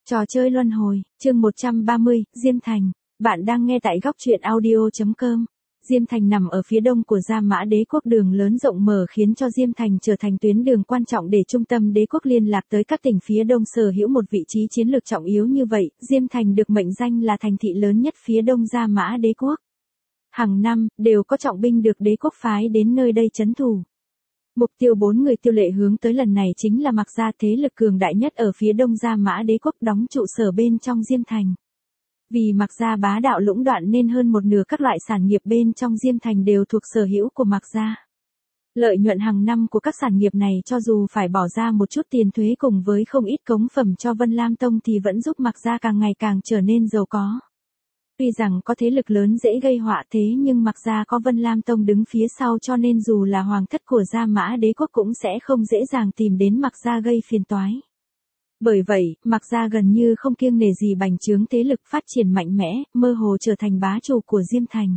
Trò chơi luân hồi, chương 130, Diêm Thành. Bạn đang nghe tại góc truyện audio.com. Diêm Thành nằm ở phía đông của Gia Mã Đế quốc, đường lớn rộng mở khiến cho Diêm Thành trở thành tuyến đường quan trọng để trung tâm đế quốc liên lạc tới các tỉnh phía đông, sở hữu một vị trí chiến lược trọng yếu như vậy. Diêm Thành được mệnh danh là thành thị lớn nhất phía đông Gia Mã Đế quốc. Hàng năm, đều có trọng binh được đế quốc phái đến nơi đây trấn thủ. Mục tiêu 4 người Tiêu Lệ hướng tới lần này chính là Mạc Gia, thế lực cường đại nhất ở phía đông Gia Mã Đế quốc, đóng trụ sở bên trong Diêm Thành. Vì Mạc Gia bá đạo lũng đoạn nên hơn một nửa các loại sản nghiệp bên trong Diêm Thành đều thuộc sở hữu của Mạc Gia. Lợi nhuận hàng năm của các sản nghiệp này cho dù phải bỏ ra một chút tiền thuế cùng với không ít cống phẩm cho Vân Lam Tông thì vẫn giúp Mạc Gia càng ngày càng trở nên giàu có. Tuy rằng có thế lực lớn dễ gây họa thế nhưng Mạc Gia có Vân Lam Tông đứng phía sau cho nên dù là hoàng thất của Gia Mã Đế quốc cũng sẽ không dễ dàng tìm đến Mạc Gia gây phiền toái. Bởi vậy, Mạc Gia gần như không kiêng nể gì bành trướng thế lực, phát triển mạnh mẽ, mơ hồ trở thành bá chủ của Diêm Thành.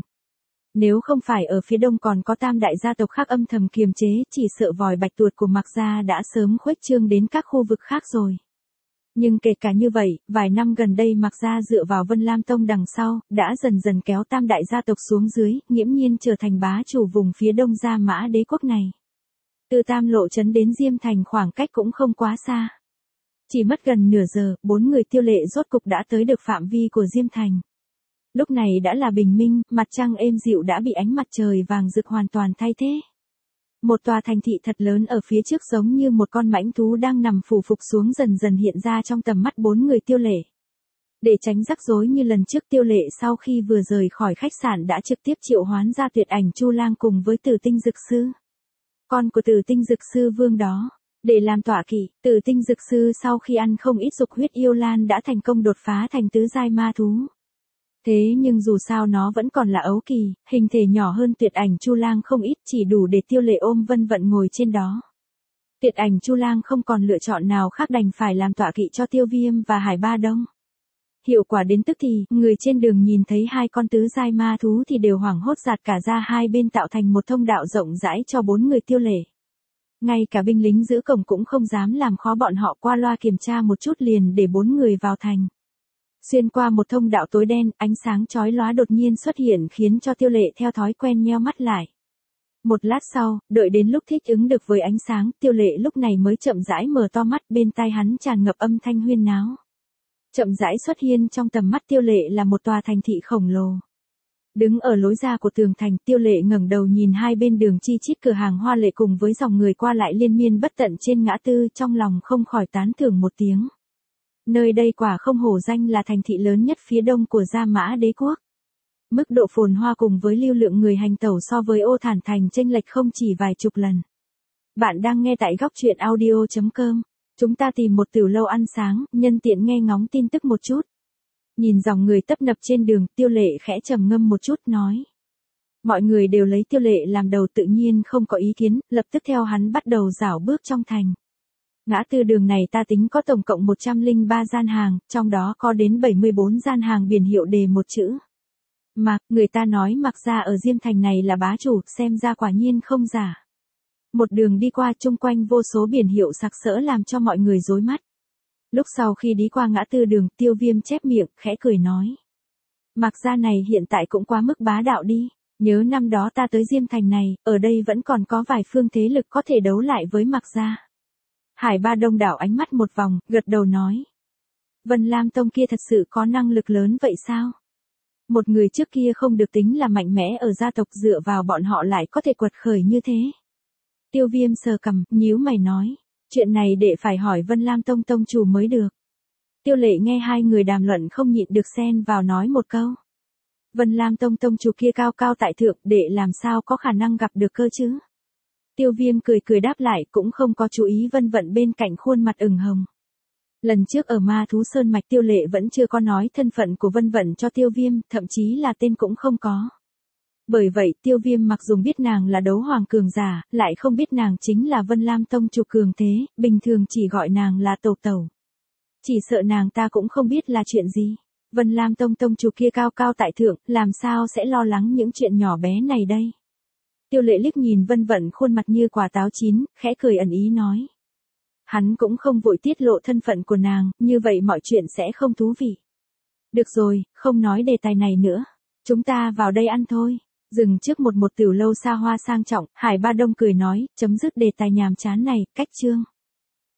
Nếu không phải ở phía đông còn có tam đại gia tộc khác âm thầm kiềm chế, chỉ sợ vòi bạch tuột của Mạc Gia đã sớm khuếch trương đến các khu vực khác rồi. Nhưng kể cả như vậy, vài năm gần đây Mạc Gia dựa vào Vân Lam Tông đằng sau, đã dần dần kéo tam đại gia tộc xuống dưới, nghiễm nhiên trở thành bá chủ vùng phía đông Gia Mã Đế quốc này. Từ Tam Lộ trấn đến Diêm Thành khoảng cách cũng không quá xa. Chỉ mất gần nửa giờ, 4 người Tiêu Lệ rốt cục đã tới được phạm vi của Diêm Thành. Lúc này đã là bình minh, mặt trăng êm dịu đã bị ánh mặt trời vàng rực hoàn toàn thay thế. Một tòa thành thị thật lớn ở phía trước giống như một con mãnh thú đang nằm phủ phục xuống dần dần hiện ra trong tầm mắt 4 người Tiêu Lệ. Để tránh rắc rối như lần trước, Tiêu Lệ sau khi vừa rời khỏi khách sạn đã trực tiếp triệu hoán ra Tuyệt Ảnh Chu Lang cùng với Tử Tinh Dực Sư. Con của Tử Tinh Dực Sư Vương đó. Để làm tọa kỵ, Tử Tinh Dực Sư sau khi ăn không ít dục huyết yêu lan đã thành công đột phá thành tứ giai ma thú. Thế nhưng dù sao nó vẫn còn là ấu kỳ, hình thể nhỏ hơn Tuyệt Ảnh Chu Lang không ít, chỉ đủ để Tiêu Lệ ôm Vân Vận ngồi trên đó. Tuyệt Ảnh Chu Lang không còn lựa chọn nào khác đành phải làm tọa kỵ cho Tiêu Viêm và Hải Ba Đông. Hiệu quả đến tức thì, người trên đường nhìn thấy hai con tứ giai ma thú thì đều hoảng hốt giạt cả ra hai bên, tạo thành một thông đạo rộng rãi cho 4 người Tiêu Lệ. Ngay cả binh lính giữ cổng cũng không dám làm khó bọn họ, qua loa kiểm tra một chút liền để 4 người vào thành. Xuyên qua một thông đạo tối đen, ánh sáng chói lóa đột nhiên xuất hiện khiến cho Tiêu Lệ theo thói quen nheo mắt lại. Một lát sau, đợi đến lúc thích ứng được với ánh sáng, Tiêu Lệ lúc này mới chậm rãi mở to mắt, bên tai hắn tràn ngập âm thanh huyên náo. Chậm rãi xuất hiện trong tầm mắt Tiêu Lệ là một tòa thành thị khổng lồ. Đứng ở lối ra của tường thành, Tiêu Lệ ngẩng đầu nhìn hai bên đường chi chít cửa hàng hoa lệ cùng với dòng người qua lại liên miên bất tận trên ngã tư, trong lòng không khỏi tán thưởng một tiếng. Nơi đây quả không hổ danh là thành thị lớn nhất phía đông của Gia Mã Đế quốc. Mức độ phồn hoa cùng với lưu lượng người hành tẩu so với Ô Thản Thành chênh lệch không chỉ vài chục lần. Bạn đang nghe tại góc truyện audio.com. Chúng ta tìm một tiểu lâu ăn sáng, nhân tiện nghe ngóng tin tức một chút. Nhìn dòng người tấp nập trên đường, Tiêu Lệ khẽ trầm ngâm một chút nói. Mọi người đều lấy Tiêu Lệ làm đầu tự nhiên không có ý kiến, lập tức theo hắn bắt đầu rảo bước trong thành. Ngã tư đường này ta tính có tổng cộng 103 gian hàng, trong đó có đến 74 gian hàng biển hiệu đề một chữ. Mạc, người ta nói Mạc Gia ở Diêm Thành này là bá chủ, xem ra quả nhiên không giả. Một đường đi qua chung quanh vô số biển hiệu sặc sỡ làm cho mọi người rối mắt. Lúc sau khi đi qua ngã tư đường, Tiêu Viêm chép miệng, khẽ cười nói. Mạc Gia này hiện tại cũng quá mức bá đạo đi, nhớ năm đó ta tới Diêm Thành này, ở đây vẫn còn có vài phương thế lực có thể đấu lại với Mạc Gia. Hải Ba Đông đảo ánh mắt một vòng, gật đầu nói. Vân Lam Tông kia thật sự có năng lực lớn vậy sao? Một người trước kia không được tính là mạnh mẽ ở gia tộc, dựa vào bọn họ lại có thể quật khởi như thế. Tiêu Viêm sờ cằm, nhíu mày nói. Chuyện này để phải hỏi Vân Lam Tông tông chủ mới được. Tiêu Lệ nghe hai người đàm luận không nhịn được xen vào nói một câu. Vân Lam Tông tông chủ kia cao cao tại thượng, đệ làm sao có khả năng gặp được cơ chứ? Tiêu Viêm cười cười đáp lại, cũng không có chú ý Vân Vận bên cạnh khuôn mặt ửng hồng. Lần trước ở Ma Thú Sơn Mạch Tiêu Lệ vẫn chưa có nói thân phận của Vân Vận cho Tiêu Viêm, thậm chí là tên cũng không có. Bởi vậy Tiêu Viêm mặc dù biết nàng là đấu hoàng cường giả, lại không biết nàng chính là Vân Lam Tông chủ cường thế, bình thường chỉ gọi nàng là Tẩu Tẩu. Chỉ sợ nàng ta cũng không biết là chuyện gì. Vân Lam Tông tông chủ kia cao cao tại thượng, làm sao sẽ lo lắng những chuyện nhỏ bé này đây? Tiêu Lệ liếc nhìn Vân Vận khuôn mặt như quả táo chín, khẽ cười ẩn ý nói. Hắn cũng không vội tiết lộ thân phận của nàng, như vậy mọi chuyện sẽ không thú vị. Được rồi, không nói đề tài này nữa. Chúng ta vào đây ăn thôi. Dừng trước một tiểu lâu xa hoa sang trọng, Hải Ba Đông cười nói, chấm dứt đề tài nhàm chán này, cách chương.